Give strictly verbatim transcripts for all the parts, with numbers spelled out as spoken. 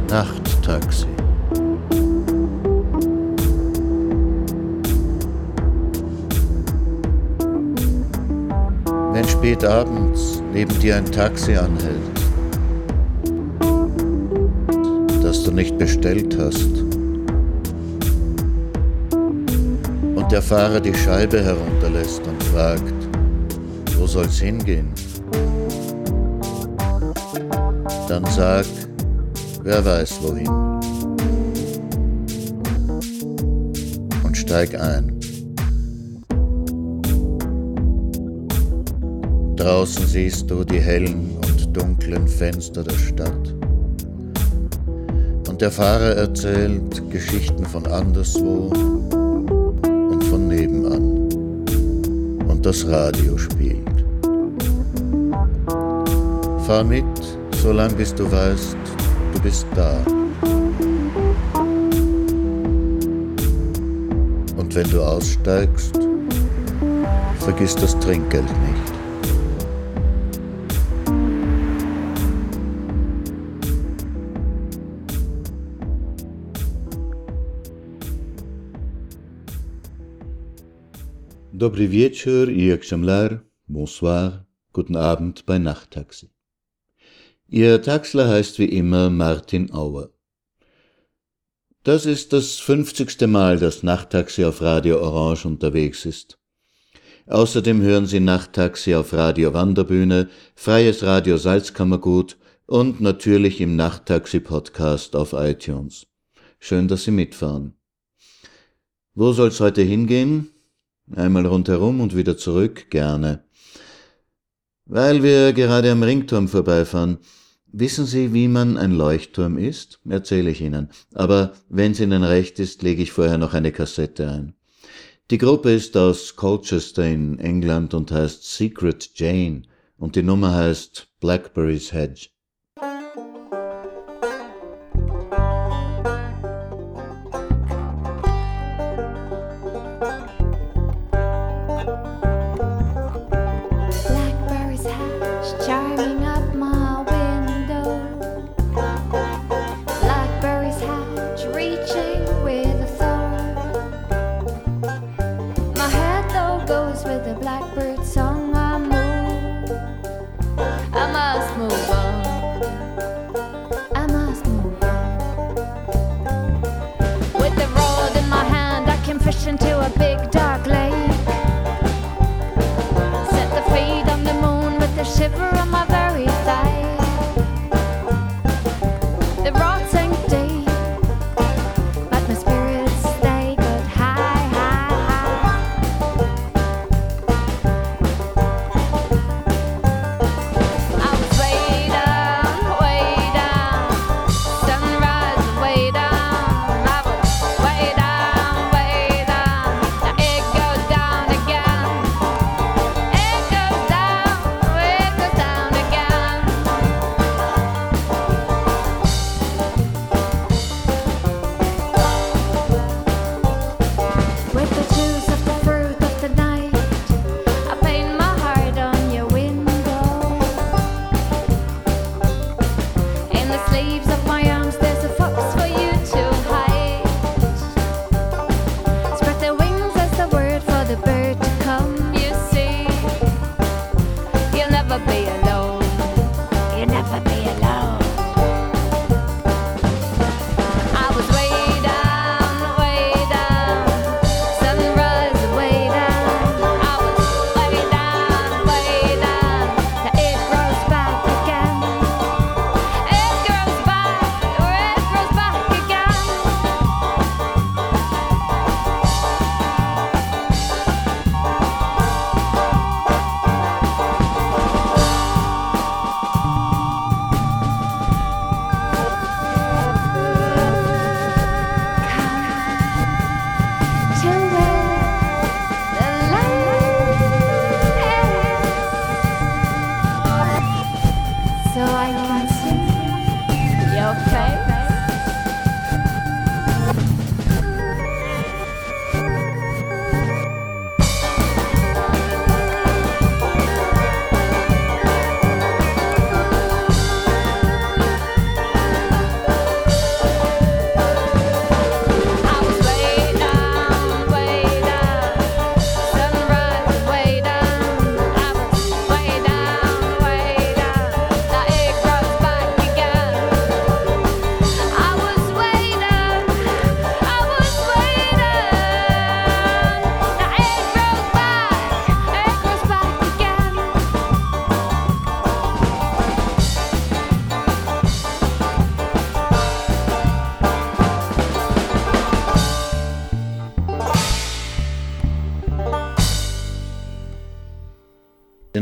Nachttaxi. Wenn spät abends neben dir ein Taxi anhält, das du nicht bestellt hast, und der Fahrer die Scheibe herunterlässt und fragt, wo soll's hingehen? Dann sag, wer weiß wohin. Und steig ein. Draußen siehst du die hellen und dunklen Fenster der Stadt. Und der Fahrer erzählt Geschichten von anderswo und von nebenan. Und das Radio spielt. Fahr mit, solange bis du weißt, du bist da. Und wenn du aussteigst, vergiss das Trinkgeld nicht. Dobry wieczór i exemplar, bonsoir, guten Abend bei Nachttaxi. Ihr Taxler heißt wie immer Martin Auer. Das ist das fünfzigste Mal, dass Nachttaxi auf Radio Orange unterwegs ist. Außerdem hören Sie Nachttaxi auf Radio Wanderbühne, Freies Radio Salzkammergut und natürlich im Nachttaxi-Podcast auf iTunes. Schön, dass Sie mitfahren. Wo soll's heute hingehen? Einmal rundherum und wieder zurück, gerne. Weil wir gerade am Ringturm vorbeifahren, wissen Sie, wie man ein Leuchtturm ist? Erzähle ich Ihnen. Aber wenn es Ihnen recht ist, lege ich vorher noch eine Kassette ein. Die Gruppe ist aus Colchester in England und heißt Secret Jane und die Nummer heißt Blackberry's Hedge. Way down, way down. Now it goes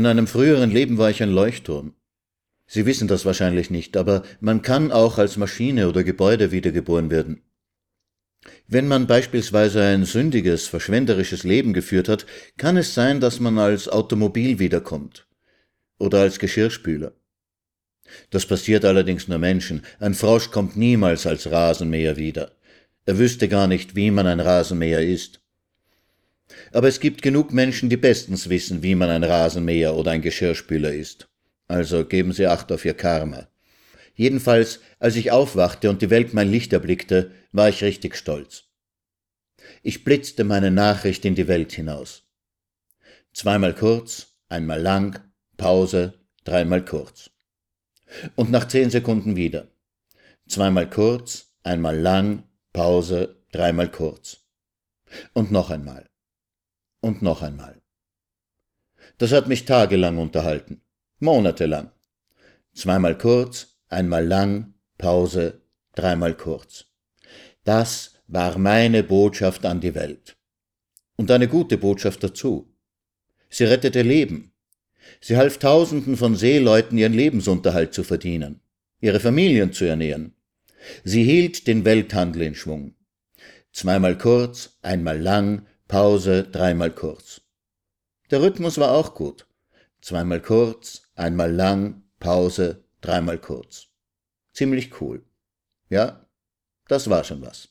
einem früheren Leben war ich ein Leuchtturm. Sie wissen das wahrscheinlich nicht, aber man kann auch als Maschine oder Gebäude wiedergeboren werden. Wenn man beispielsweise ein sündiges, verschwenderisches Leben geführt hat, kann es sein, dass man als Automobil wiederkommt oder als Geschirrspüler. Das passiert allerdings nur Menschen. Ein Frosch kommt niemals als Rasenmäher wieder. Er wüsste gar nicht, wie man ein Rasenmäher ist. Aber es gibt genug Menschen, die bestens wissen, wie man ein Rasenmäher oder ein Geschirrspüler ist. Also geben Sie Acht auf Ihr Karma. Jedenfalls, als ich aufwachte und die Welt mein Licht erblickte, war ich richtig stolz. Ich blitzte meine Nachricht in die Welt hinaus. Zweimal kurz, einmal lang, Pause, dreimal kurz. Und nach zehn Sekunden wieder. Zweimal kurz, einmal lang, Pause, dreimal kurz. Und noch einmal. Und noch einmal. Das hat mich tagelang unterhalten. Monatelang. Zweimal kurz, einmal lang, Pause, dreimal kurz. Das war meine Botschaft an die Welt. Und eine gute Botschaft dazu. Sie rettete Leben. Sie half Tausenden von Seeleuten, ihren Lebensunterhalt zu verdienen, ihre Familien zu ernähren. Sie hielt den Welthandel in Schwung. Zweimal kurz, einmal lang, Pause, dreimal kurz. Der Rhythmus war auch gut. Zweimal kurz, einmal lang, Pause, dreimal kurz. Ziemlich cool. Ja, das war schon was.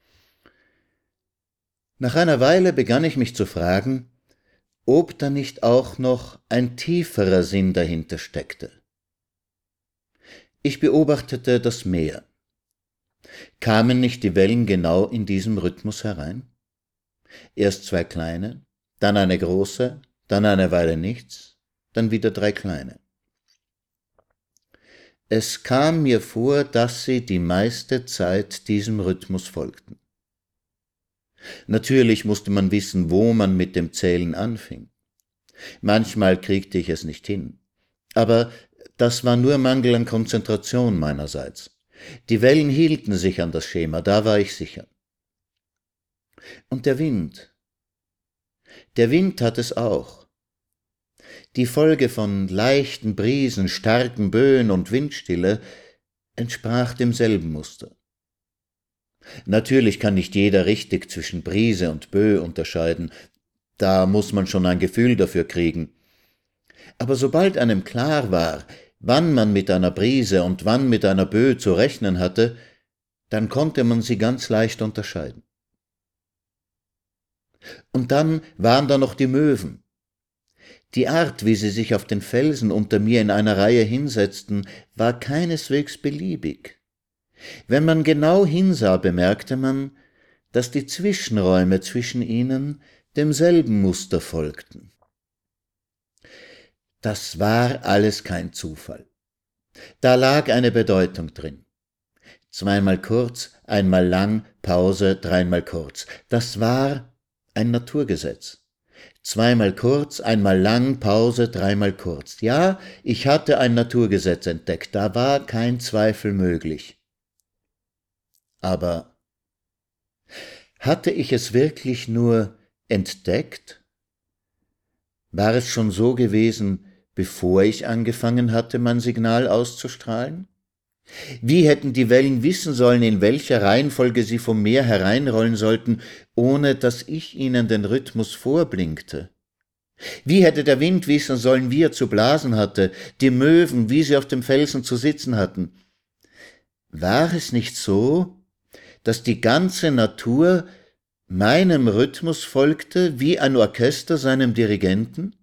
Nach einer Weile begann ich mich zu fragen, ob da nicht auch noch ein tieferer Sinn dahinter steckte. Ich beobachtete das Meer. Kamen nicht die Wellen genau in diesem Rhythmus herein? Erst zwei kleine, dann eine große, dann eine Weile nichts, dann wieder drei kleine. Es kam mir vor, dass sie die meiste Zeit diesem Rhythmus folgten. Natürlich musste man wissen, wo man mit dem Zählen anfing. Manchmal kriegte ich es nicht hin. Aber das war nur Mangel an Konzentration meinerseits. Die Wellen hielten sich an das Schema, da war ich sicher. Und der Wind. Der Wind hat es auch. Die Folge von leichten Brisen, starken Böen und Windstille entsprach demselben Muster. Natürlich kann nicht jeder richtig zwischen Brise und Böe unterscheiden, da muss man schon ein Gefühl dafür kriegen. Aber sobald einem klar war, wann man mit einer Brise und wann mit einer Böe zu rechnen hatte, dann konnte man sie ganz leicht unterscheiden. Und dann waren da noch die Möwen. Die Art, wie sie sich auf den Felsen unter mir in einer Reihe hinsetzten, war keineswegs beliebig. Wenn man genau hinsah, bemerkte man, dass die Zwischenräume zwischen ihnen demselben Muster folgten. Das war alles kein Zufall. Da lag eine Bedeutung drin. Zweimal kurz, einmal lang, Pause, dreimal kurz. Das war ein Naturgesetz. Zweimal kurz, einmal lang, Pause, dreimal kurz. Ja, ich hatte ein Naturgesetz entdeckt, da war kein Zweifel möglich. Aber hatte ich es wirklich nur entdeckt? War es schon so gewesen, bevor ich angefangen hatte, mein Signal auszustrahlen? Wie hätten die Wellen wissen sollen, in welcher Reihenfolge sie vom Meer hereinrollen sollten, ohne dass ich ihnen den Rhythmus vorblinkte? Wie hätte der Wind wissen sollen, wie er zu blasen hatte, die Möwen, wie sie auf dem Felsen zu sitzen hatten? War es nicht so, dass die ganze Natur meinem Rhythmus folgte, wie ein Orchester seinem Dirigenten?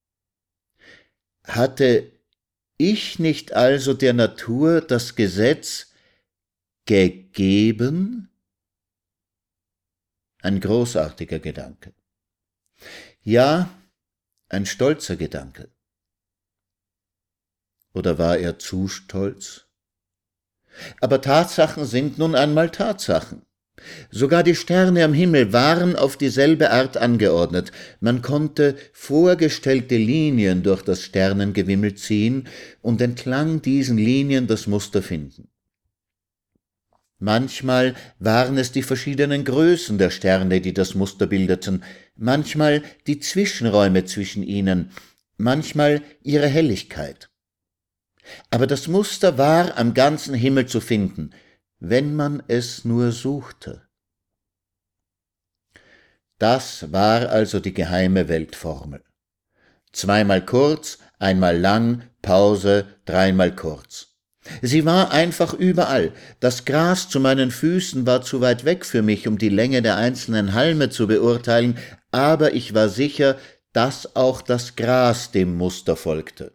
Hatte ich nicht also der Natur das Gesetz gegeben? Ein großartiger Gedanke. Ja, ein stolzer Gedanke. Oder war er zu stolz? Aber Tatsachen sind nun einmal Tatsachen. Sogar die Sterne am Himmel waren auf dieselbe Art angeordnet. Man konnte vorgestellte Linien durch das Sternengewimmel ziehen und entlang diesen Linien das Muster finden. Manchmal waren es die verschiedenen Größen der Sterne, die das Muster bildeten, manchmal die Zwischenräume zwischen ihnen, manchmal ihre Helligkeit. Aber das Muster war am ganzen Himmel zu finden, wenn man es nur suchte. Das war also die geheime Weltformel. Zweimal kurz, einmal lang, Pause, dreimal kurz. Sie war einfach überall. Das Gras zu meinen Füßen war zu weit weg für mich, um die Länge der einzelnen Halme zu beurteilen, aber ich war sicher, dass auch das Gras dem Muster folgte.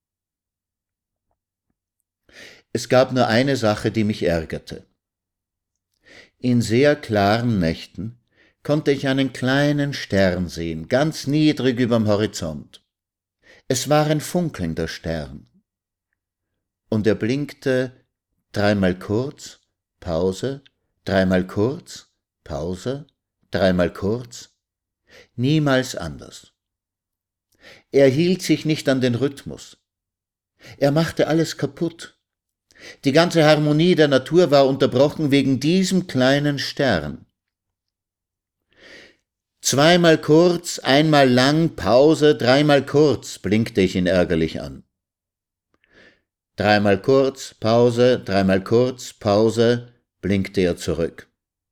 Es gab nur eine Sache, die mich ärgerte. In sehr klaren Nächten konnte ich einen kleinen Stern sehen, ganz niedrig überm Horizont. Es war ein funkelnder Stern. Und er blinkte dreimal kurz, Pause, dreimal kurz, Pause, dreimal kurz, niemals anders. Er hielt sich nicht an den Rhythmus. Er machte alles kaputt. Die ganze Harmonie der Natur war unterbrochen wegen diesem kleinen Stern. Zweimal kurz, einmal lang, Pause, dreimal kurz, blinkte ich ihn ärgerlich an. Dreimal kurz, Pause, dreimal kurz, Pause, blinkte er zurück.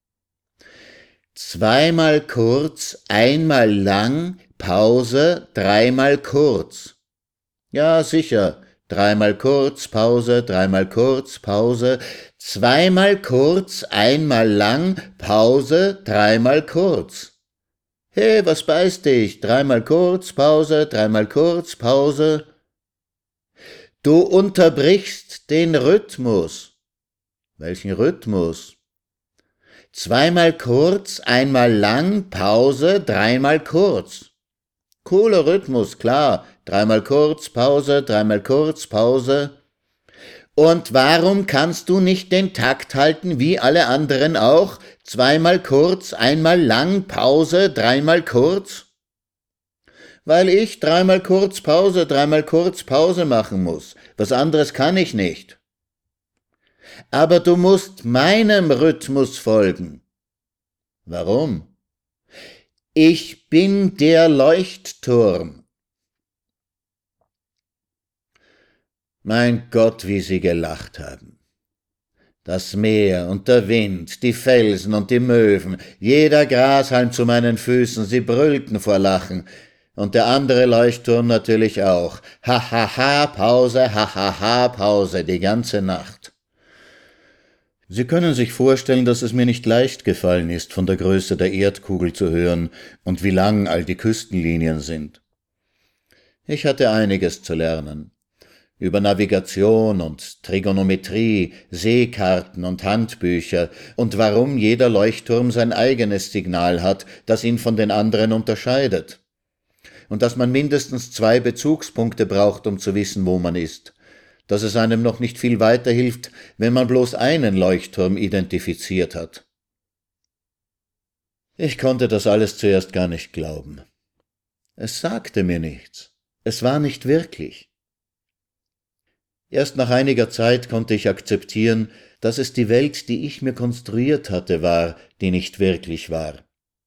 Zweimal kurz, einmal lang, Pause, dreimal kurz. Ja, sicher, dreimal kurz, Pause, dreimal kurz, Pause, zweimal kurz, einmal lang, Pause, dreimal kurz. Hey, was beißt dich? Dreimal kurz, Pause, dreimal kurz, Pause. Du unterbrichst den Rhythmus. Welchen Rhythmus? Zweimal kurz, einmal lang, Pause, dreimal kurz. Cooler Rhythmus, klar. Dreimal kurz, Pause, dreimal kurz, Pause. Und warum kannst du nicht den Takt halten, wie alle anderen auch? Zweimal kurz, einmal lang, Pause, dreimal kurz? Weil ich dreimal kurz Pause, dreimal kurz Pause machen muss. Was anderes kann ich nicht. Aber du musst meinem Rhythmus folgen. Warum? Ich bin der Leuchtturm. Mein Gott, wie sie gelacht haben. Das Meer und der Wind, die Felsen und die Möwen, jeder Grashalm zu meinen Füßen, sie brüllten vor Lachen. Und der andere Leuchtturm natürlich auch. Ha, ha, ha, Pause, ha, ha, ha, Pause, die ganze Nacht. Sie können sich vorstellen, dass es mir nicht leicht gefallen ist, von der Größe der Erdkugel zu hören und wie lang all die Küstenlinien sind. Ich hatte einiges zu lernen. Über Navigation und Trigonometrie, Seekarten und Handbücher und warum jeder Leuchtturm sein eigenes Signal hat, das ihn von den anderen unterscheidet. Und dass man mindestens zwei Bezugspunkte braucht, um zu wissen, wo man ist. Dass es einem noch nicht viel weiterhilft, wenn man bloß einen Leuchtturm identifiziert hat. Ich konnte das alles zuerst gar nicht glauben. Es sagte mir nichts. Es war nicht wirklich. Erst nach einiger Zeit konnte ich akzeptieren, dass es die Welt, die ich mir konstruiert hatte, war, die nicht wirklich war.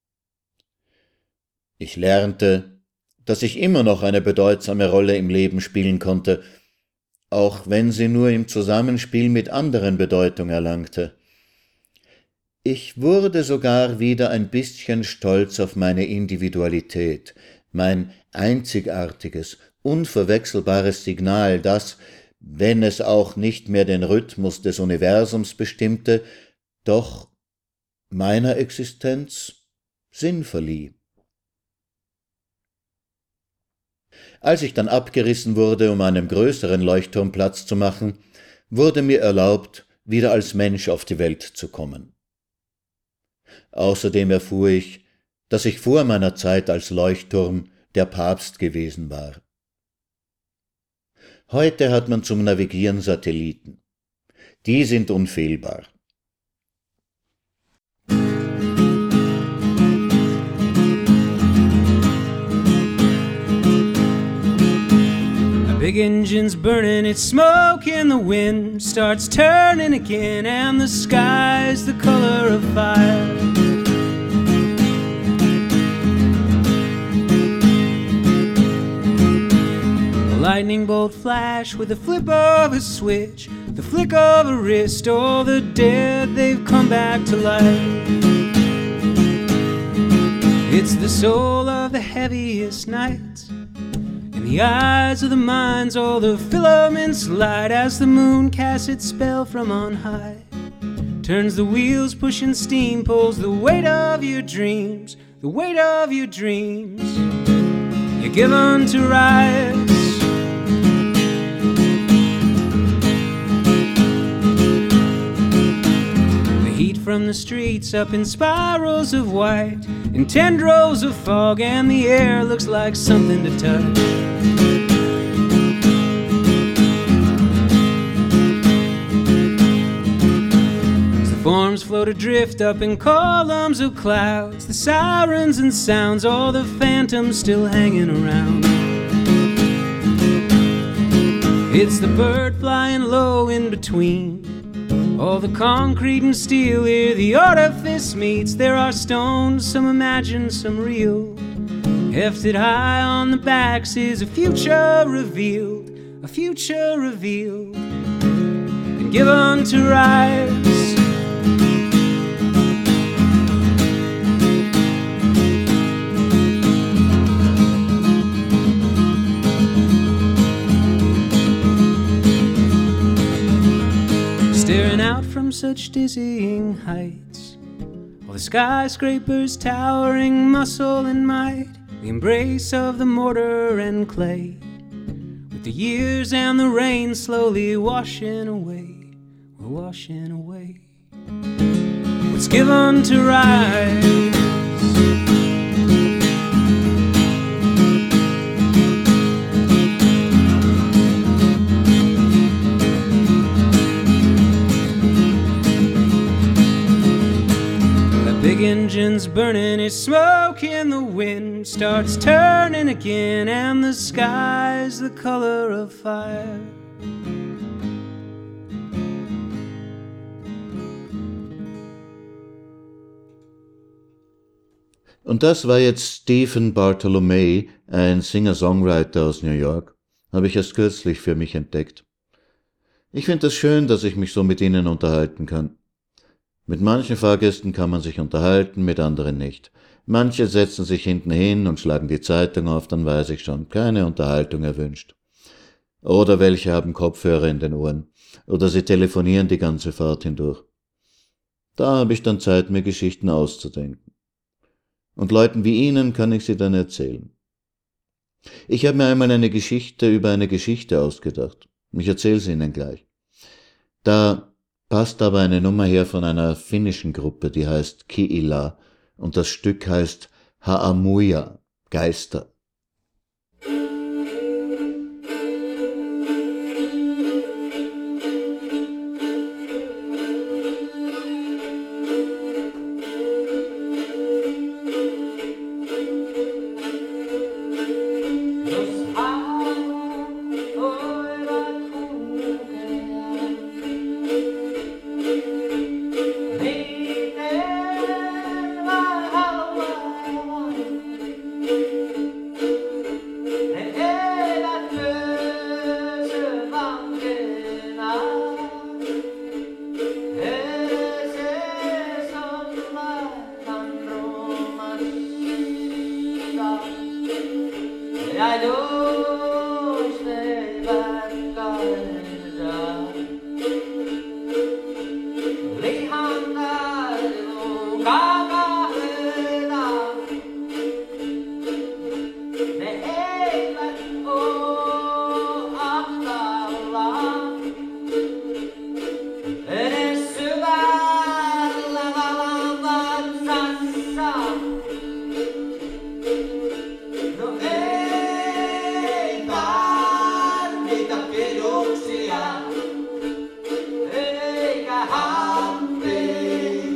Ich lernte, dass ich immer noch eine bedeutsame Rolle im Leben spielen konnte, auch wenn sie nur im Zusammenspiel mit anderen Bedeutung erlangte. Ich wurde sogar wieder ein bisschen stolz auf meine Individualität, mein einzigartiges, unverwechselbares Signal, das, wenn es auch nicht mehr den Rhythmus des Universums bestimmte, doch meiner Existenz Sinn verlieh. Als ich dann abgerissen wurde, um einem größeren Leuchtturm Platz zu machen, wurde mir erlaubt, wieder als Mensch auf die Welt zu kommen. Außerdem erfuhr ich, dass ich vor meiner Zeit als Leuchtturm der Papst gewesen war. Heute hat man zum Navigieren Satelliten. Die sind unfehlbar. Big engine's burning, it's smoke in the wind, starts turning again, and the sky's the color of fire. lightning bolt flash with the flip of a switch, the flick of a wrist, all the dead, they've come back to life. It's the soul of the heaviest nights, in the eyes of the minds all the filaments light as the moon casts its spell from on high. Turns the wheels, pushing steam, pulls the weight of your dreams, the weight of your dreams. You're given to rise. The heat from the streets up in spirals of white, in tendrils of fog, and the air looks like something to touch. Forms float adrift up in columns of clouds, the sirens and sounds, all the phantoms still hanging around. It's the bird flying low in between, all the concrete and steel, here the artifice meets. There are stones, some imagined, some real. Hefted high on the backs is a future revealed, a future revealed, and given to rise. Staring out from such dizzying heights, all the skyscrapers towering muscle and might, the embrace of the mortar and clay, with the years and the rain slowly washing away, we're washing away what's given to rise. Engine's burning, it's smoke in the wind, starts turning again, and the sky's the color of fire. Und das war jetzt Stephen Bartolomé, ein Singer-Songwriter aus New York. Habe ich erst kürzlich für mich entdeckt. Ich finde es schön, dass ich mich so mit ihnen unterhalten kann. Mit manchen Fahrgästen kann man sich unterhalten, mit anderen nicht. Manche setzen sich hinten hin und schlagen die Zeitung auf, dann weiß ich schon, keine Unterhaltung erwünscht. Oder welche haben Kopfhörer in den Ohren. Oder sie telefonieren die ganze Fahrt hindurch. Da habe ich dann Zeit, mir Geschichten auszudenken. Und Leuten wie Ihnen kann ich sie dann erzählen. Ich habe mir einmal eine Geschichte über eine Geschichte ausgedacht. Ich erzähle sie Ihnen gleich. Da passt aber eine Nummer her von einer finnischen Gruppe, die heißt Kiila, und das Stück heißt Haamuja, Geister. Eikä hampi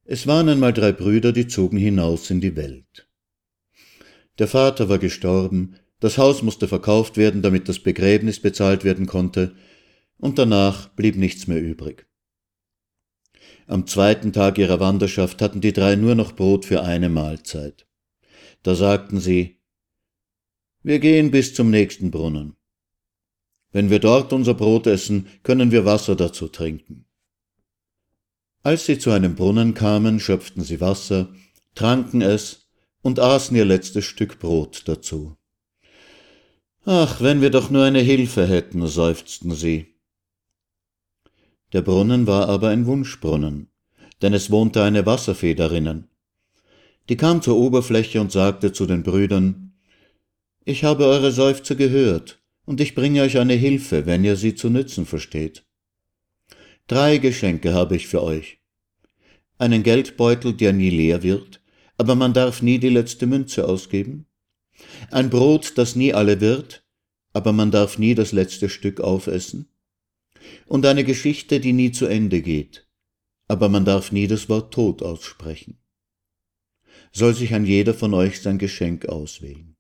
Es waren einmal drei Brüder, die zogen hinaus in die Welt. Der Vater war gestorben, das Haus musste verkauft werden, damit das Begräbnis bezahlt werden konnte, und danach blieb nichts mehr übrig. Am zweiten Tag ihrer Wanderschaft hatten die drei nur noch Brot für eine Mahlzeit. Da sagten sie: Wir gehen bis zum nächsten Brunnen. Wenn wir dort unser Brot essen, können wir Wasser dazu trinken. Als sie zu einem Brunnen kamen, schöpften sie Wasser, tranken es und aßen ihr letztes Stück Brot dazu. »Ach, wenn wir doch nur eine Hilfe hätten«, seufzten sie. Der Brunnen war aber ein Wunschbrunnen, denn es wohnte eine Wasserfee darinnen. Die kam zur Oberfläche und sagte zu den Brüdern: »Ich habe eure Seufzer gehört, und ich bringe euch eine Hilfe, wenn ihr sie zu nützen versteht. Drei Geschenke habe ich für euch. Einen Geldbeutel, der nie leer wird, aber man darf nie die letzte Münze ausgeben. Ein Brot, das nie alle wird, aber man darf nie das letzte Stück aufessen. Und eine Geschichte, die nie zu Ende geht, aber man darf nie das Wort Tod aussprechen. Soll sich ein jeder von euch sein Geschenk auswählen.«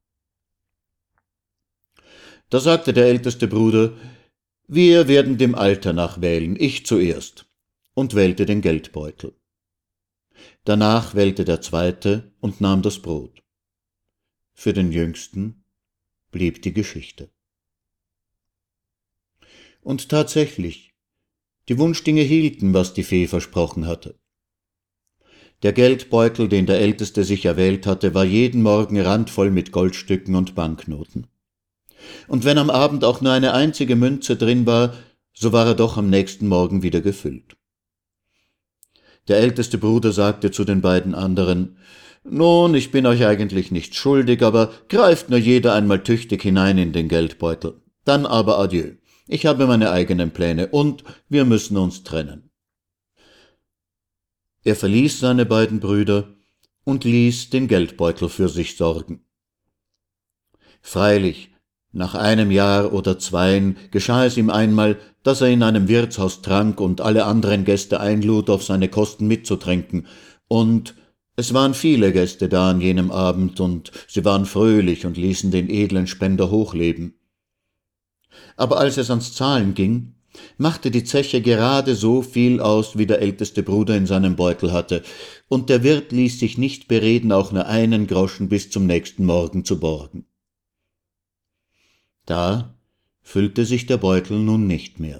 Da sagte der älteste Bruder: »Wir werden dem Alter nach wählen, ich zuerst«, und wählte den Geldbeutel. Danach wählte der zweite und nahm das Brot. Für den Jüngsten blieb die Geschichte. Und tatsächlich, die Wunschdinge hielten, was die Fee versprochen hatte. Der Geldbeutel, den der Älteste sich erwählt hatte, war jeden Morgen randvoll mit Goldstücken und Banknoten. Und wenn am Abend auch nur eine einzige Münze drin war, so war er doch am nächsten Morgen wieder gefüllt. Der älteste Bruder sagte zu den beiden anderen: »Nun, ich bin euch eigentlich nichts schuldig, aber greift nur jeder einmal tüchtig hinein in den Geldbeutel. Dann aber adieu. Ich habe meine eigenen Pläne und wir müssen uns trennen.« Er verließ seine beiden Brüder und ließ den Geldbeutel für sich sorgen. Freilich, nach einem Jahr oder zweien geschah es ihm einmal, dass er in einem Wirtshaus trank und alle anderen Gäste einlud, auf seine Kosten mitzutränken, und es waren viele Gäste da an jenem Abend, und sie waren fröhlich und ließen den edlen Spender hochleben. Aber als es ans Zahlen ging, machte die Zeche gerade so viel aus, wie der älteste Bruder in seinem Beutel hatte, und der Wirt ließ sich nicht bereden, auch nur einen Groschen bis zum nächsten Morgen zu borgen. Da füllte sich der Beutel nun nicht mehr.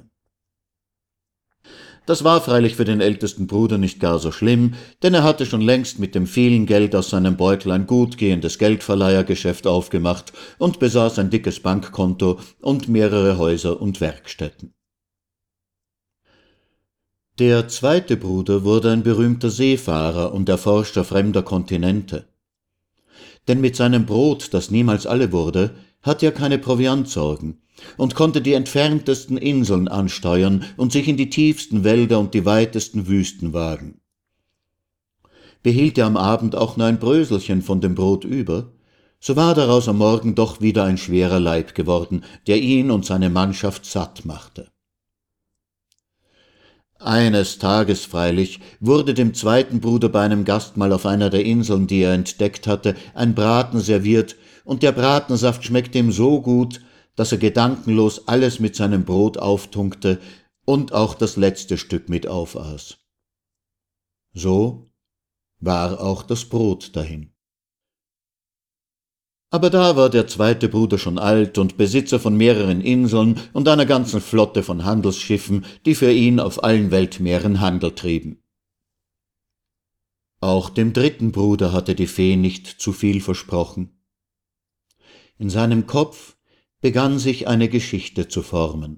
Das war freilich für den ältesten Bruder nicht gar so schlimm, denn er hatte schon längst mit dem vielen Geld aus seinem Beutel ein gut gehendes Geldverleihergeschäft aufgemacht und besaß ein dickes Bankkonto und mehrere Häuser und Werkstätten. Der zweite Bruder wurde ein berühmter Seefahrer und Erforscher fremder Kontinente. Denn mit seinem Brot, das niemals alle wurde, hatte er keine Proviantsorgen und konnte die entferntesten Inseln ansteuern und sich in die tiefsten Wälder und die weitesten Wüsten wagen. Behielt er am Abend auch nur ein Bröselchen von dem Brot über, so war daraus am Morgen doch wieder ein schwerer Leib geworden, der ihn und seine Mannschaft satt machte. Eines Tages freilich wurde dem zweiten Bruder bei einem Gastmahl auf einer der Inseln, die er entdeckt hatte, ein Braten serviert, und der Bratensaft schmeckte ihm so gut, dass er gedankenlos alles mit seinem Brot auftunkte und auch das letzte Stück mit aufaß. So war auch das Brot dahin. Aber da war der zweite Bruder schon alt und Besitzer von mehreren Inseln und einer ganzen Flotte von Handelsschiffen, die für ihn auf allen Weltmeeren Handel trieben. Auch dem dritten Bruder hatte die Fee nicht zu viel versprochen. In seinem Kopf begann sich eine Geschichte zu formen.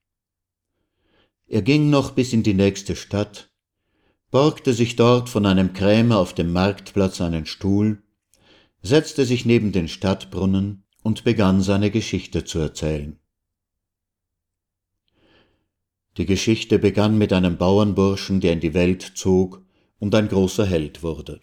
Er ging noch bis in die nächste Stadt, borgte sich dort von einem Krämer auf dem Marktplatz einen Stuhl, setzte sich neben den Stadtbrunnen und begann seine Geschichte zu erzählen. Die Geschichte begann mit einem Bauernburschen, der in die Welt zog und ein großer Held wurde.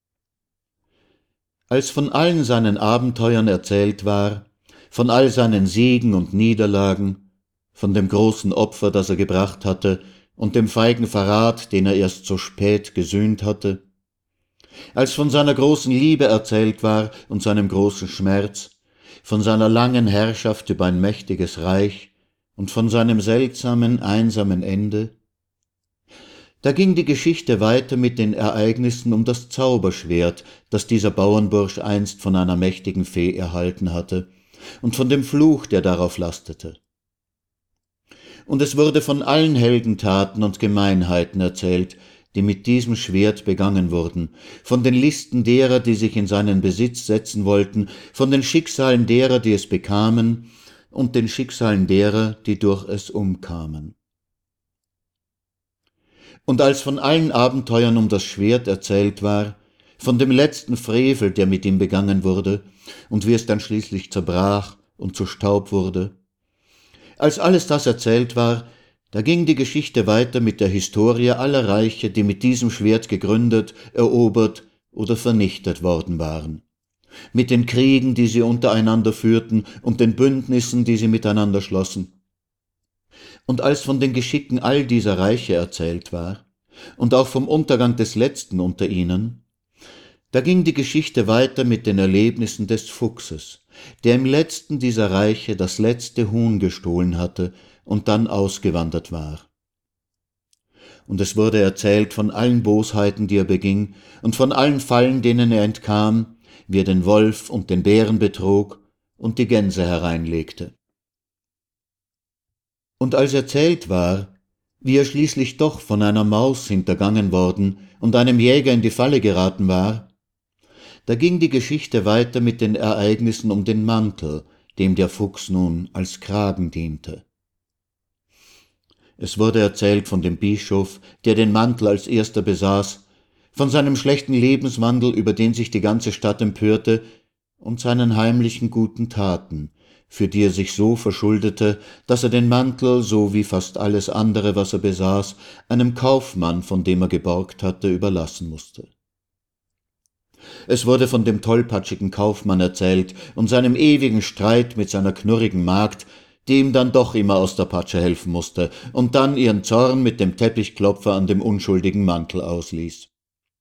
Als von allen seinen Abenteuern erzählt war, von all seinen Siegen und Niederlagen, von dem großen Opfer, das er gebracht hatte, und dem feigen Verrat, den er erst so spät gesühnt hatte. Als von seiner großen Liebe erzählt war und seinem großen Schmerz, von seiner langen Herrschaft über ein mächtiges Reich und von seinem seltsamen, einsamen Ende, da ging die Geschichte weiter mit den Ereignissen um das Zauberschwert, das dieser Bauernbursch einst von einer mächtigen Fee erhalten hatte, und von dem Fluch, der darauf lastete. Und es wurde von allen Heldentaten und Gemeinheiten erzählt, die mit diesem Schwert begangen wurden, von den Listen derer, die sich in seinen Besitz setzen wollten, von den Schicksalen derer, die es bekamen, und den Schicksalen derer, die durch es umkamen. Und als von allen Abenteuern um das Schwert erzählt war, von dem letzten Frevel, der mit ihm begangen wurde, und wie es dann schließlich zerbrach und zu Staub wurde, als alles das erzählt war, da ging die Geschichte weiter mit der Historie aller Reiche, die mit diesem Schwert gegründet, erobert oder vernichtet worden waren, mit den Kriegen, die sie untereinander führten und den Bündnissen, die sie miteinander schlossen. Und als von den Geschicken all dieser Reiche erzählt war, und auch vom Untergang des Letzten unter ihnen, da ging die Geschichte weiter mit den Erlebnissen des Fuchses, der im letzten dieser Reiche das letzte Huhn gestohlen hatte und dann ausgewandert war. Und es wurde erzählt von allen Bosheiten, die er beging, und von allen Fallen, denen er entkam, wie er den Wolf und den Bären betrog und die Gänse hereinlegte. Und als erzählt war, wie er schließlich doch von einer Maus hintergangen worden und einem Jäger in die Falle geraten war, da ging die Geschichte weiter mit den Ereignissen um den Mantel, dem der Fuchs nun als Kragen diente. Es wurde erzählt von dem Bischof, der den Mantel als erster besaß, von seinem schlechten Lebenswandel, über den sich die ganze Stadt empörte, und seinen heimlichen guten Taten, für die er sich so verschuldete, dass er den Mantel, so wie fast alles andere, was er besaß, einem Kaufmann, von dem er geborgt hatte, überlassen musste. Es wurde von dem tollpatschigen Kaufmann erzählt und seinem ewigen Streit mit seiner knurrigen Magd, die ihm dann doch immer aus der Patsche helfen musste und dann ihren Zorn mit dem Teppichklopfer an dem unschuldigen Mantel ausließ.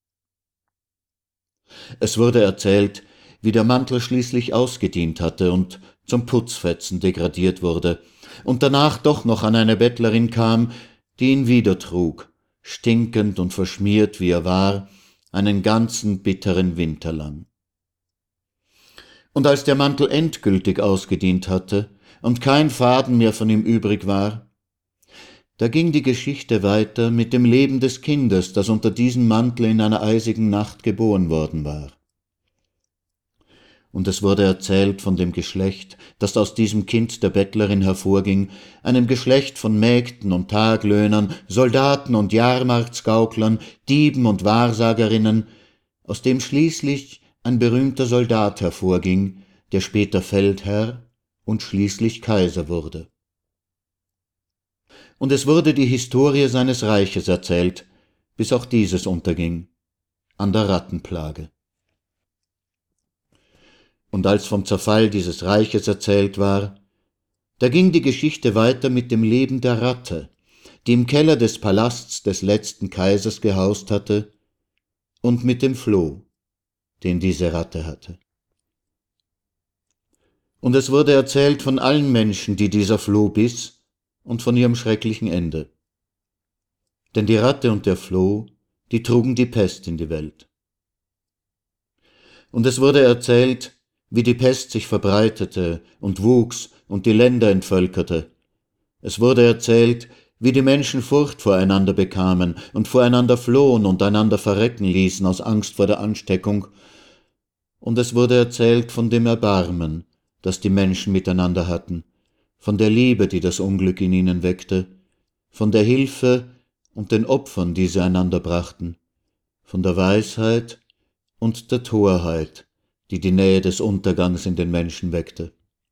Es wurde erzählt, wie der Mantel schließlich ausgedient hatte und zum Putzfetzen degradiert wurde und danach doch noch an eine Bettlerin kam, die ihn wieder trug, stinkend und verschmiert wie er war, einen ganzen bitteren Winter lang. Und als der Mantel endgültig ausgedient hatte und kein Faden mehr von ihm übrig war, da ging die Geschichte weiter mit dem Leben des Kindes, das unter diesem Mantel in einer eisigen Nacht geboren worden war. Und es wurde erzählt von dem Geschlecht, das aus diesem Kind der Bettlerin hervorging, einem Geschlecht von Mägden und Taglöhnern, Soldaten und Jahrmarktsgauklern, Dieben und Wahrsagerinnen, aus dem schließlich ein berühmter Soldat hervorging, der später Feldherr und schließlich Kaiser wurde. Und es wurde die Historie seines Reiches erzählt, bis auch dieses unterging, an der Rattenplage. Und als vom Zerfall dieses Reiches erzählt war, da ging die Geschichte weiter mit dem Leben der Ratte, die im Keller des Palasts des letzten Kaisers gehaust hatte, und mit dem Floh, den diese Ratte hatte. Und es wurde erzählt von allen Menschen, die dieser Floh biss, und von ihrem schrecklichen Ende. Denn die Ratte und der Floh, die trugen die Pest in die Welt. Und es wurde erzählt, wie die Pest sich verbreitete und wuchs und die Länder entvölkerte. Es wurde erzählt, wie die Menschen Furcht voreinander bekamen und voreinander flohen und einander verrecken ließen aus Angst vor der Ansteckung. Und es wurde erzählt von dem Erbarmen, das die Menschen miteinander hatten, von der Liebe, die das Unglück in ihnen weckte, von der Hilfe und den Opfern, die sie einander brachten, von der Weisheit und der Torheit, die die Nähe des Untergangs in den Menschen weckte.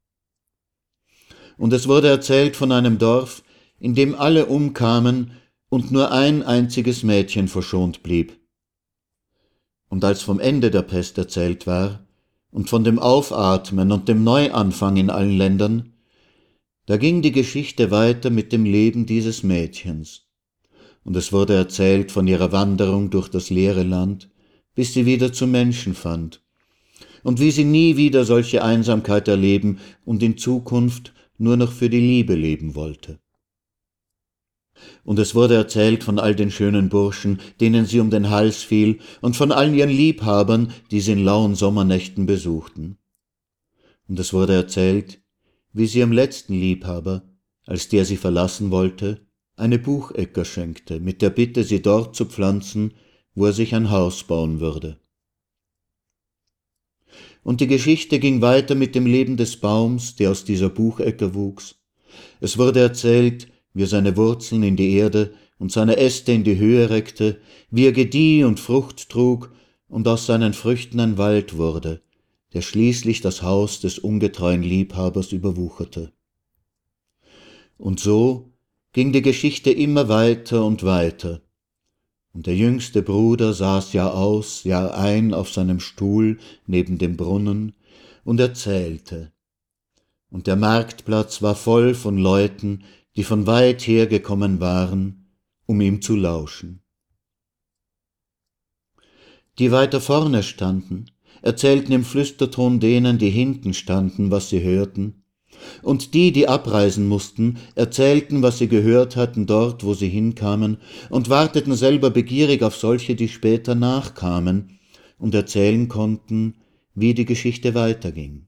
Und es wurde erzählt von einem Dorf, in dem alle umkamen und nur ein einziges Mädchen verschont blieb. Und als vom Ende der Pest erzählt war und von dem Aufatmen und dem Neuanfang in allen Ländern, da ging die Geschichte weiter mit dem Leben dieses Mädchens und es wurde erzählt von ihrer Wanderung durch das leere Land, bis sie wieder zu Menschen fand, und wie sie nie wieder solche Einsamkeit erleben und in Zukunft nur noch für die Liebe leben wollte. Und es wurde erzählt von all den schönen Burschen, denen sie um den Hals fiel, und von allen ihren Liebhabern, die sie in lauen Sommernächten besuchten. Und es wurde erzählt, wie sie ihrem letzten Liebhaber, als der sie verlassen wollte, eine Buchecker schenkte, mit der Bitte, sie dort zu pflanzen, wo er sich ein Haus bauen würde. Und die Geschichte ging weiter mit dem Leben des Baums, der aus dieser Buchecker wuchs. Es wurde erzählt, wie er seine Wurzeln in die Erde und seine Äste in die Höhe reckte, wie er gedieh und Frucht trug und aus seinen Früchten ein Wald wurde, der schließlich das Haus des ungetreuen Liebhabers überwucherte. Und so ging die Geschichte immer weiter und weiter, und der jüngste Bruder saß Jahr aus, Jahr ein auf seinem Stuhl neben dem Brunnen und erzählte, und der Marktplatz war voll von Leuten, die von weit her gekommen waren, um ihm zu lauschen. Die weiter vorne standen, erzählten im Flüsterton denen, die hinten standen, was sie hörten, und die, die abreisen mussten, erzählten, was sie gehört hatten dort, wo sie hinkamen, und warteten selber begierig auf solche, die später nachkamen und erzählen konnten, wie die Geschichte weiterging.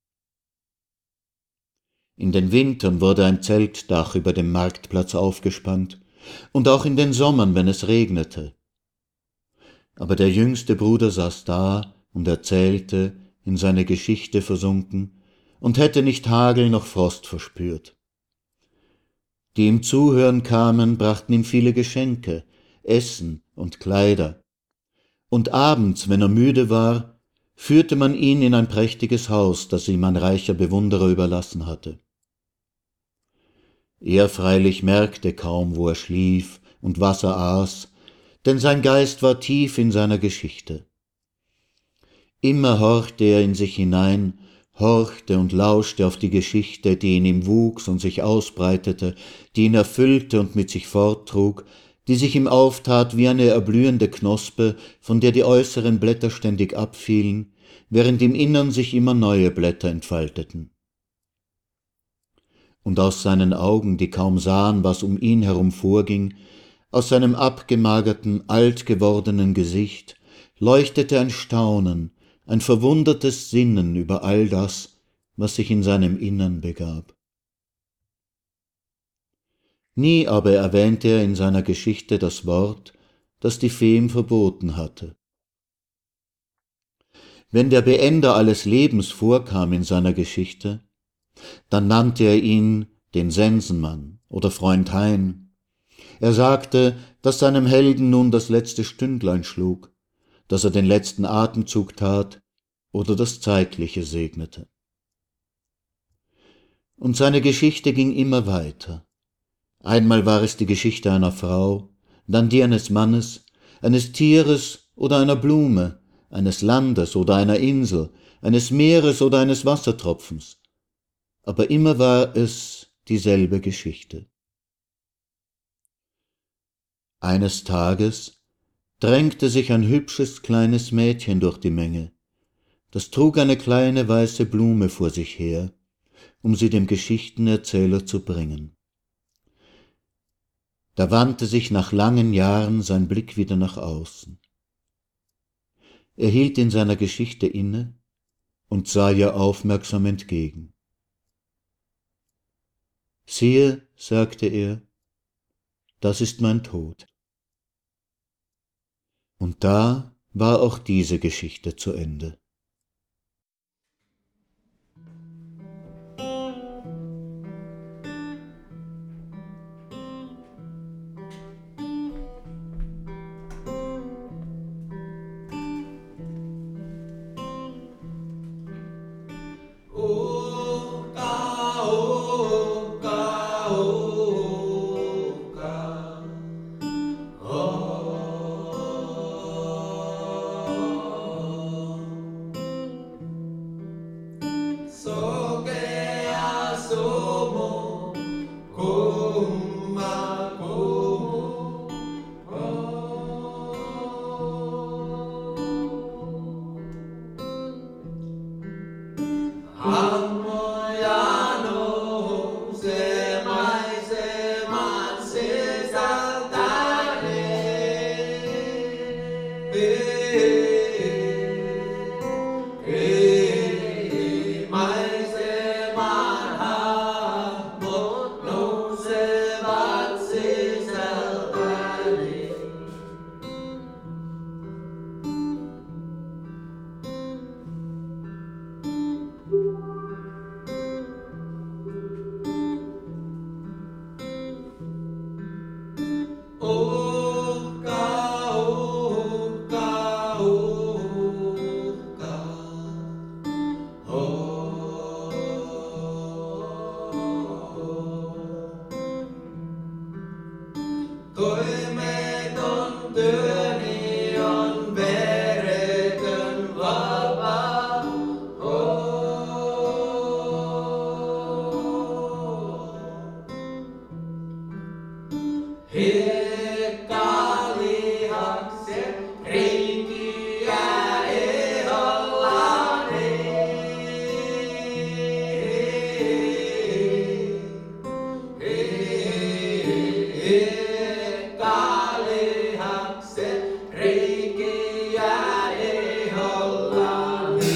In den Wintern wurde ein Zeltdach über dem Marktplatz aufgespannt, und auch in den Sommern, wenn es regnete. Aber der jüngste Bruder saß da und erzählte, in seine Geschichte versunken, und hätte nicht Hagel noch Frost verspürt. Die ihm zuhören kamen, brachten ihm viele Geschenke, Essen und Kleider. Und abends, wenn er müde war, führte man ihn in ein prächtiges Haus, das ihm ein reicher Bewunderer überlassen hatte. Er freilich merkte kaum, wo er schlief und was er aß, denn sein Geist war tief in seiner Geschichte. Immer horchte er in sich hinein, horchte und lauschte auf die Geschichte, die in ihm wuchs und sich ausbreitete, die ihn erfüllte und mit sich forttrug, die sich ihm auftat wie eine erblühende Knospe, von der die äußeren Blätter ständig abfielen, während im Innern sich immer neue Blätter entfalteten. Und aus seinen Augen, die kaum sahen, was um ihn herum vorging, aus seinem abgemagerten, alt gewordenen Gesicht, leuchtete ein Staunen, ein verwundertes Sinnen über all das, was sich in seinem Innern begab. Nie aber erwähnte er in seiner Geschichte das Wort, das die Fee ihm verboten hatte. Wenn der Beender alles Lebens vorkam in seiner Geschichte, dann nannte er ihn den Sensenmann oder Freund Hein. Er sagte, dass seinem Helden nun das letzte Stündlein schlug, dass er den letzten Atemzug tat oder das Zeitliche segnete. Und seine Geschichte ging immer weiter. Einmal war es die Geschichte einer Frau, dann die eines Mannes, eines Tieres oder einer Blume, eines Landes oder einer Insel, eines Meeres oder eines Wassertropfens. Aber immer war es dieselbe Geschichte. Eines Tages drängte sich ein hübsches kleines Mädchen durch die Menge. Das trug eine kleine weiße Blume vor sich her, um sie dem Geschichtenerzähler zu bringen. Da wandte sich nach langen Jahren sein Blick wieder nach außen. Er hielt in seiner Geschichte inne und sah ihr aufmerksam entgegen. »Siehe«, sagte er, »das ist mein Tod.« Und da war auch diese Geschichte zu Ende. Kulmet und Döni und Bereten Wabba. Oh. Hikali hakse Rikia eholane. Hikali hakse Rikia eholane.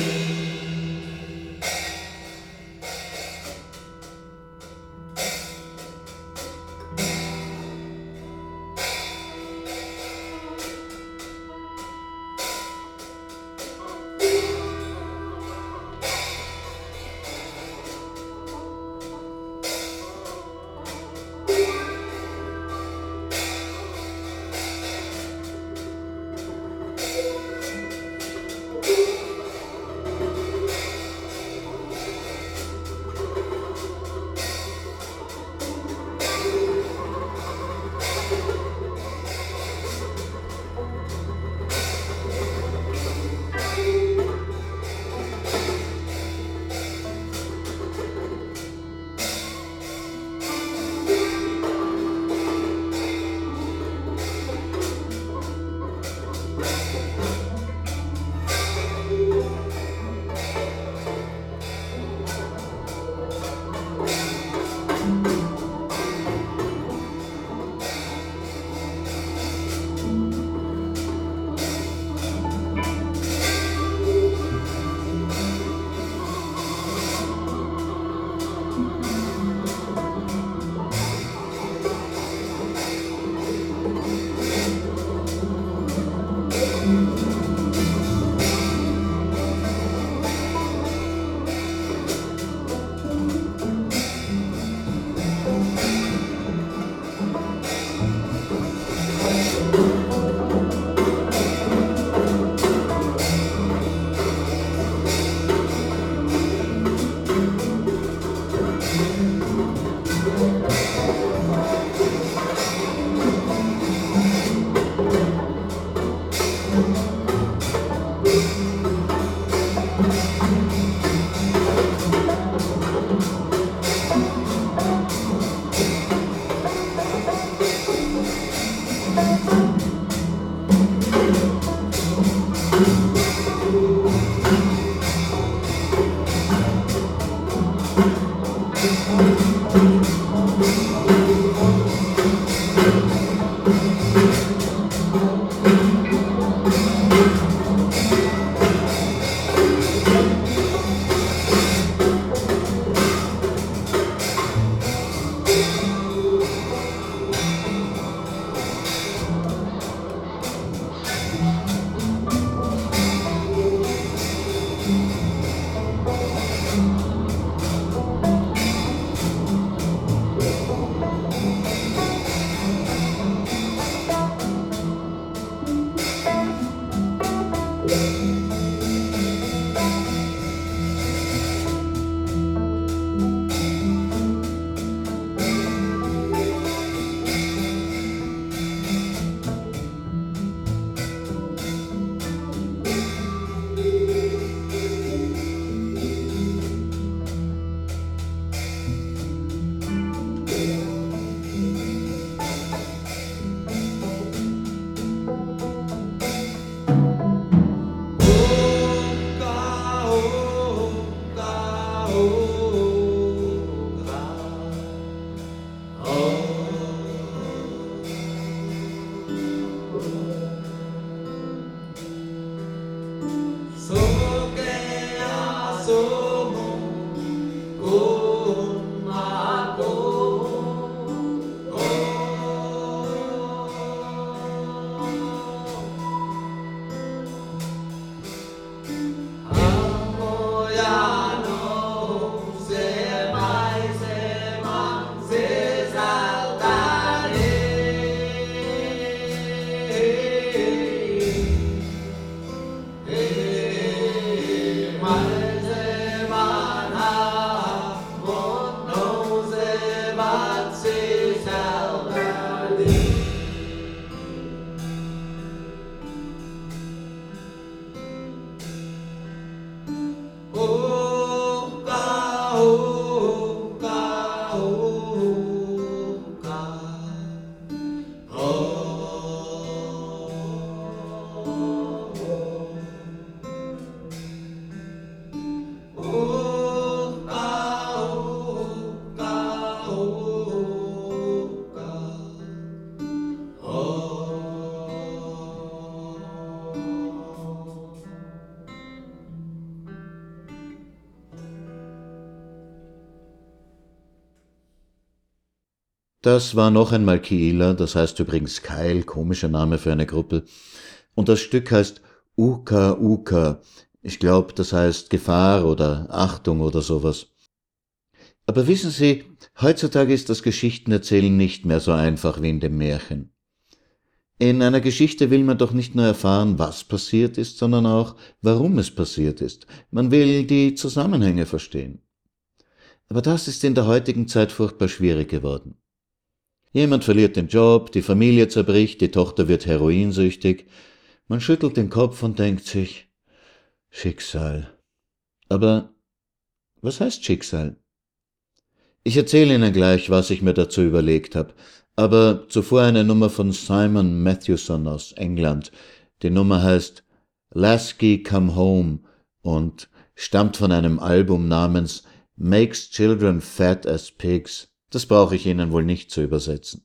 Das war noch einmal Kieler, das heißt übrigens Keil, komischer Name für eine Gruppe. Und das Stück heißt Uka Uka. Ich glaube, das heißt Gefahr oder Achtung oder sowas. Aber wissen Sie, heutzutage ist das Geschichtenerzählen nicht mehr so einfach wie in dem Märchen. In einer Geschichte will man doch nicht nur erfahren, was passiert ist, sondern auch, warum es passiert ist. Man will die Zusammenhänge verstehen. Aber das ist in der heutigen Zeit furchtbar schwierig geworden. Jemand verliert den Job, die Familie zerbricht, die Tochter wird heroinsüchtig. Man schüttelt den Kopf und denkt sich, Schicksal. Aber was heißt Schicksal? Ich erzähle Ihnen gleich, was ich mir dazu überlegt habe. Aber zuvor eine Nummer von Simon Mathewson aus England. Die Nummer heißt Lasky Come Home und stammt von einem Album namens Makes Children Fat as Pigs. Das brauche ich Ihnen wohl nicht zu übersetzen.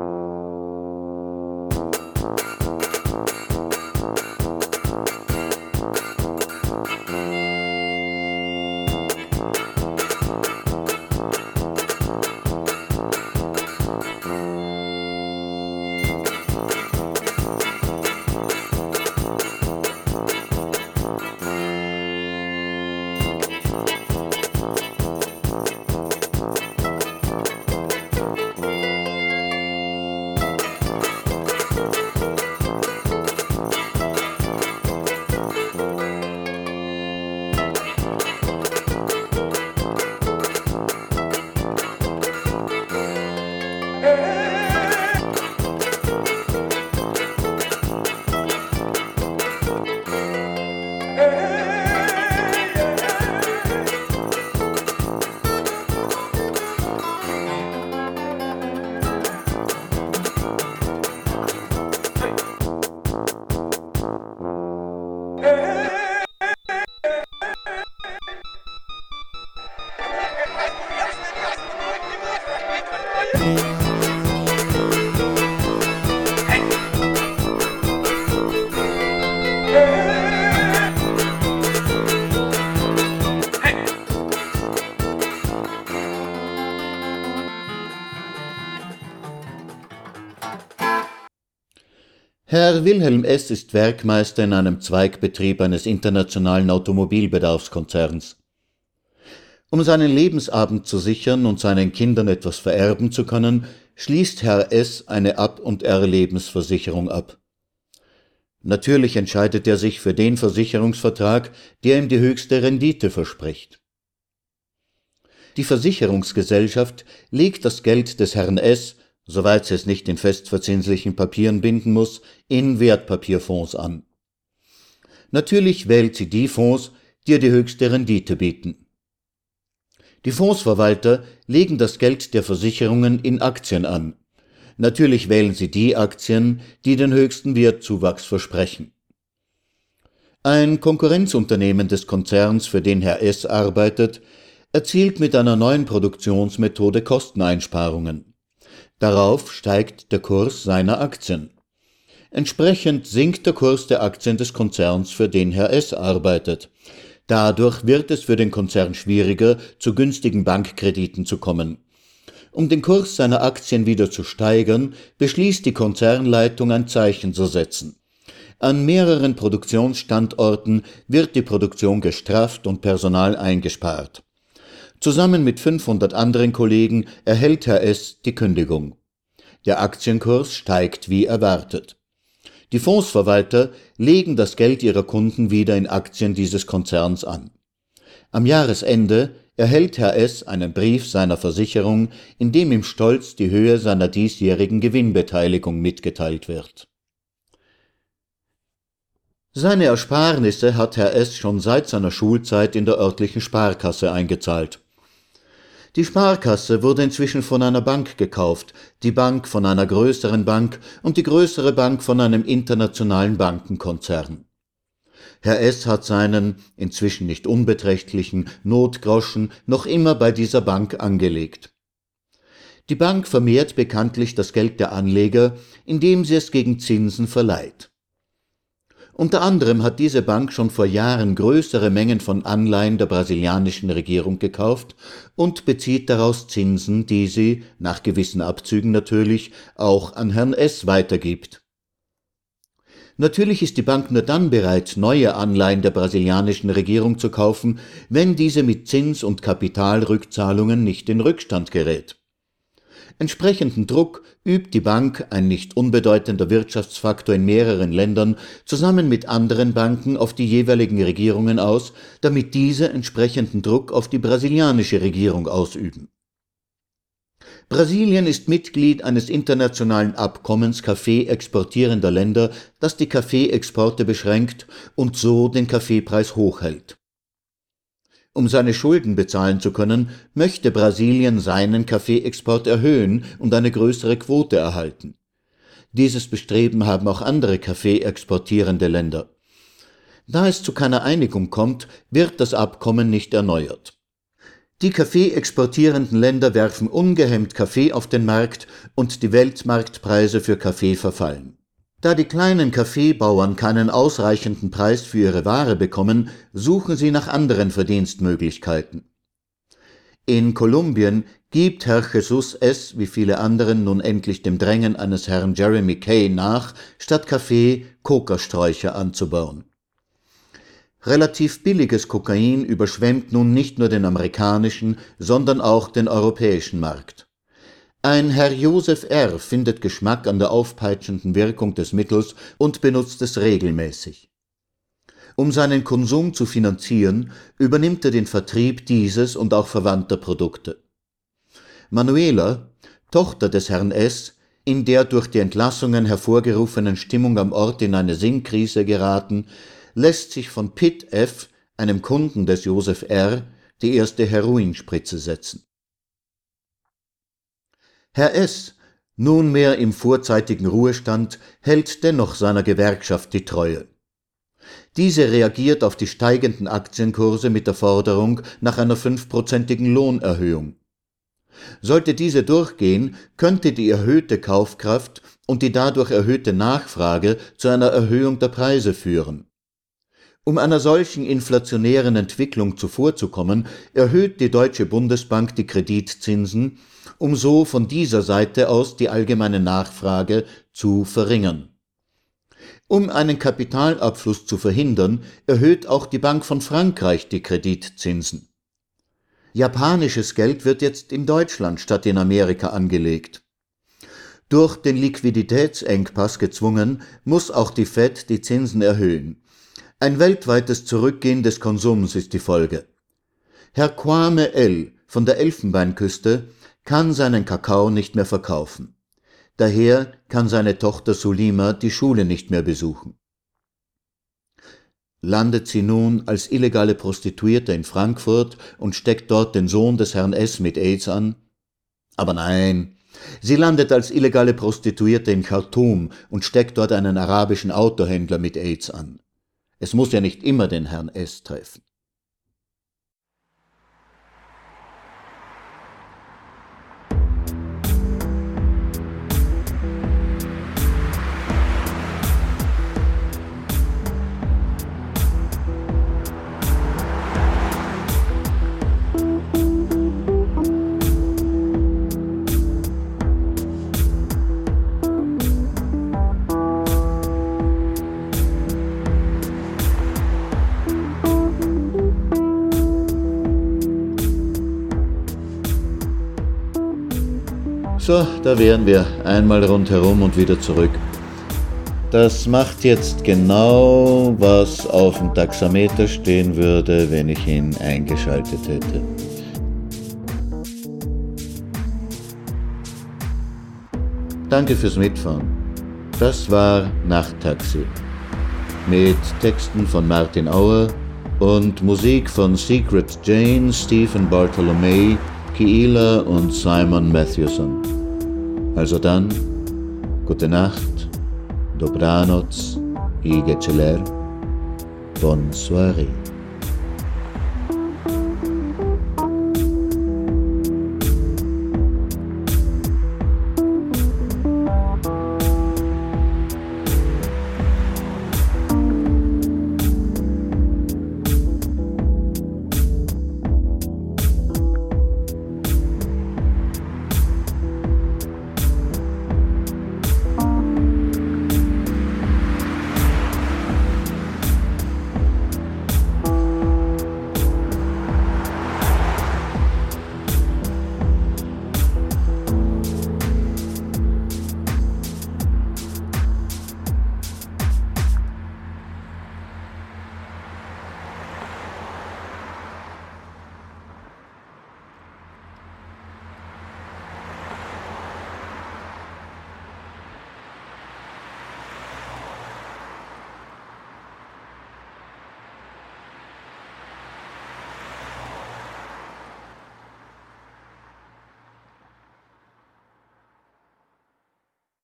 Herr Wilhelm S. ist Werkmeister in einem Zweigbetrieb eines internationalen Automobilbedarfskonzerns. Um seinen Lebensabend zu sichern und seinen Kindern etwas vererben zu können, schließt Herr S. eine Ab- und Er-Lebensversicherung ab. Natürlich entscheidet er sich für den Versicherungsvertrag, der ihm die höchste Rendite verspricht. Die Versicherungsgesellschaft legt das Geld des Herrn S., soweit sie es nicht in festverzinslichen Papieren binden muss, in Wertpapierfonds an. Natürlich wählt sie die Fonds, die ihr die höchste Rendite bieten. Die Fondsverwalter legen das Geld der Versicherungen in Aktien an. Natürlich wählen sie die Aktien, die den höchsten Wertzuwachs versprechen. Ein Konkurrenzunternehmen des Konzerns, für den Herr S. arbeitet, erzielt mit einer neuen Produktionsmethode Kosteneinsparungen. Darauf steigt der Kurs seiner Aktien. Entsprechend sinkt der Kurs der Aktien des Konzerns, für den Herr S. arbeitet. Dadurch wird es für den Konzern schwieriger, zu günstigen Bankkrediten zu kommen. Um den Kurs seiner Aktien wieder zu steigern, beschließt die Konzernleitung, ein Zeichen zu setzen. An mehreren Produktionsstandorten wird die Produktion gestrafft und Personal eingespart. Zusammen mit fünfhundert anderen Kollegen erhält Herr S. die Kündigung. Der Aktienkurs steigt wie erwartet. Die Fondsverwalter legen das Geld ihrer Kunden wieder in Aktien dieses Konzerns an. Am Jahresende erhält Herr S. einen Brief seiner Versicherung, in dem ihm stolz die Höhe seiner diesjährigen Gewinnbeteiligung mitgeteilt wird. Seine Ersparnisse hat Herr S. schon seit seiner Schulzeit in der örtlichen Sparkasse eingezahlt. Die Sparkasse wurde inzwischen von einer Bank gekauft, die Bank von einer größeren Bank und die größere Bank von einem internationalen Bankenkonzern. Herr S. hat seinen, inzwischen nicht unbeträchtlichen, Notgroschen noch immer bei dieser Bank angelegt. Die Bank vermehrt bekanntlich das Geld der Anleger, indem sie es gegen Zinsen verleiht. Unter anderem hat diese Bank schon vor Jahren größere Mengen von Anleihen der brasilianischen Regierung gekauft und bezieht daraus Zinsen, die sie, nach gewissen Abzügen natürlich, auch an Herrn S. weitergibt. Natürlich ist die Bank nur dann bereit, neue Anleihen der brasilianischen Regierung zu kaufen, wenn diese mit Zins- und Kapitalrückzahlungen nicht in Rückstand gerät. Entsprechenden Druck übt die Bank, ein nicht unbedeutender Wirtschaftsfaktor in mehreren Ländern, zusammen mit anderen Banken auf die jeweiligen Regierungen aus, damit diese entsprechenden Druck auf die brasilianische Regierung ausüben. Brasilien ist Mitglied eines internationalen Abkommens Kaffee exportierender Länder, das die Kaffeeexporte beschränkt und so den Kaffeepreis hochhält. Um seine Schulden bezahlen zu können, möchte Brasilien seinen Kaffeeexport erhöhen und eine größere Quote erhalten. Dieses Bestreben haben auch andere Kaffee-exportierende Länder. Da es zu keiner Einigung kommt, wird das Abkommen nicht erneuert. Die Kaffee-exportierenden Länder werfen ungehemmt Kaffee auf den Markt und die Weltmarktpreise für Kaffee verfallen. Da die kleinen Kaffeebauern keinen ausreichenden Preis für ihre Ware bekommen, suchen sie nach anderen Verdienstmöglichkeiten. In Kolumbien gibt Herr Jesus S. wie viele anderen nun endlich dem Drängen eines Herrn Jeremy Kay nach, statt Kaffee Kokasträucher anzubauen. Relativ billiges Kokain überschwemmt nun nicht nur den amerikanischen, sondern auch den europäischen Markt. Ein Herr Josef R. findet Geschmack an der aufpeitschenden Wirkung des Mittels und benutzt es regelmäßig. Um seinen Konsum zu finanzieren, übernimmt er den Vertrieb dieses und auch verwandter Produkte. Manuela, Tochter des Herrn S., in der durch die Entlassungen hervorgerufenen Stimmung am Ort in eine Sinnkrise geraten, lässt sich von Pitt F., einem Kunden des Josef R., die erste Heroinspritze setzen. Herr S., nunmehr im vorzeitigen Ruhestand, hält dennoch seiner Gewerkschaft die Treue. Diese reagiert auf die steigenden Aktienkurse mit der Forderung nach einer fünfprozentigen Lohnerhöhung. Sollte diese durchgehen, könnte die erhöhte Kaufkraft und die dadurch erhöhte Nachfrage zu einer Erhöhung der Preise führen. Um einer solchen inflationären Entwicklung zuvorzukommen, erhöht die Deutsche Bundesbank die Kreditzinsen, um so von dieser Seite aus die allgemeine Nachfrage zu verringern. Um einen Kapitalabfluss zu verhindern, erhöht auch die Bank von Frankreich die Kreditzinsen. Japanisches Geld wird jetzt in Deutschland statt in Amerika angelegt. Durch den Liquiditätsengpass gezwungen, muss auch die Fed die Zinsen erhöhen. Ein weltweites Zurückgehen des Konsums ist die Folge. Herr Kwame L. von der Elfenbeinküste kann seinen Kakao nicht mehr verkaufen. Daher kann seine Tochter Sulima die Schule nicht mehr besuchen. Landet sie nun als illegale Prostituierte in Frankfurt und steckt dort den Sohn des Herrn S. mit AIDS an? Aber nein, sie landet als illegale Prostituierte in Khartoum und steckt dort einen arabischen Autohändler mit AIDS an. Es muss ja nicht immer den Herrn S. treffen. So, da wären wir einmal rundherum und wieder zurück. Das macht jetzt genau, was auf dem Taxameter stehen würde, wenn ich ihn eingeschaltet hätte. Danke fürs Mitfahren. Das war Nachttaxi. Mit Texten von Martin Auer und Musik von Secret Jane, Stephen Bartolomei, Keila und Simon Mathewson. Also dann, gute Nacht, dobranoc i večer, bonne soirée.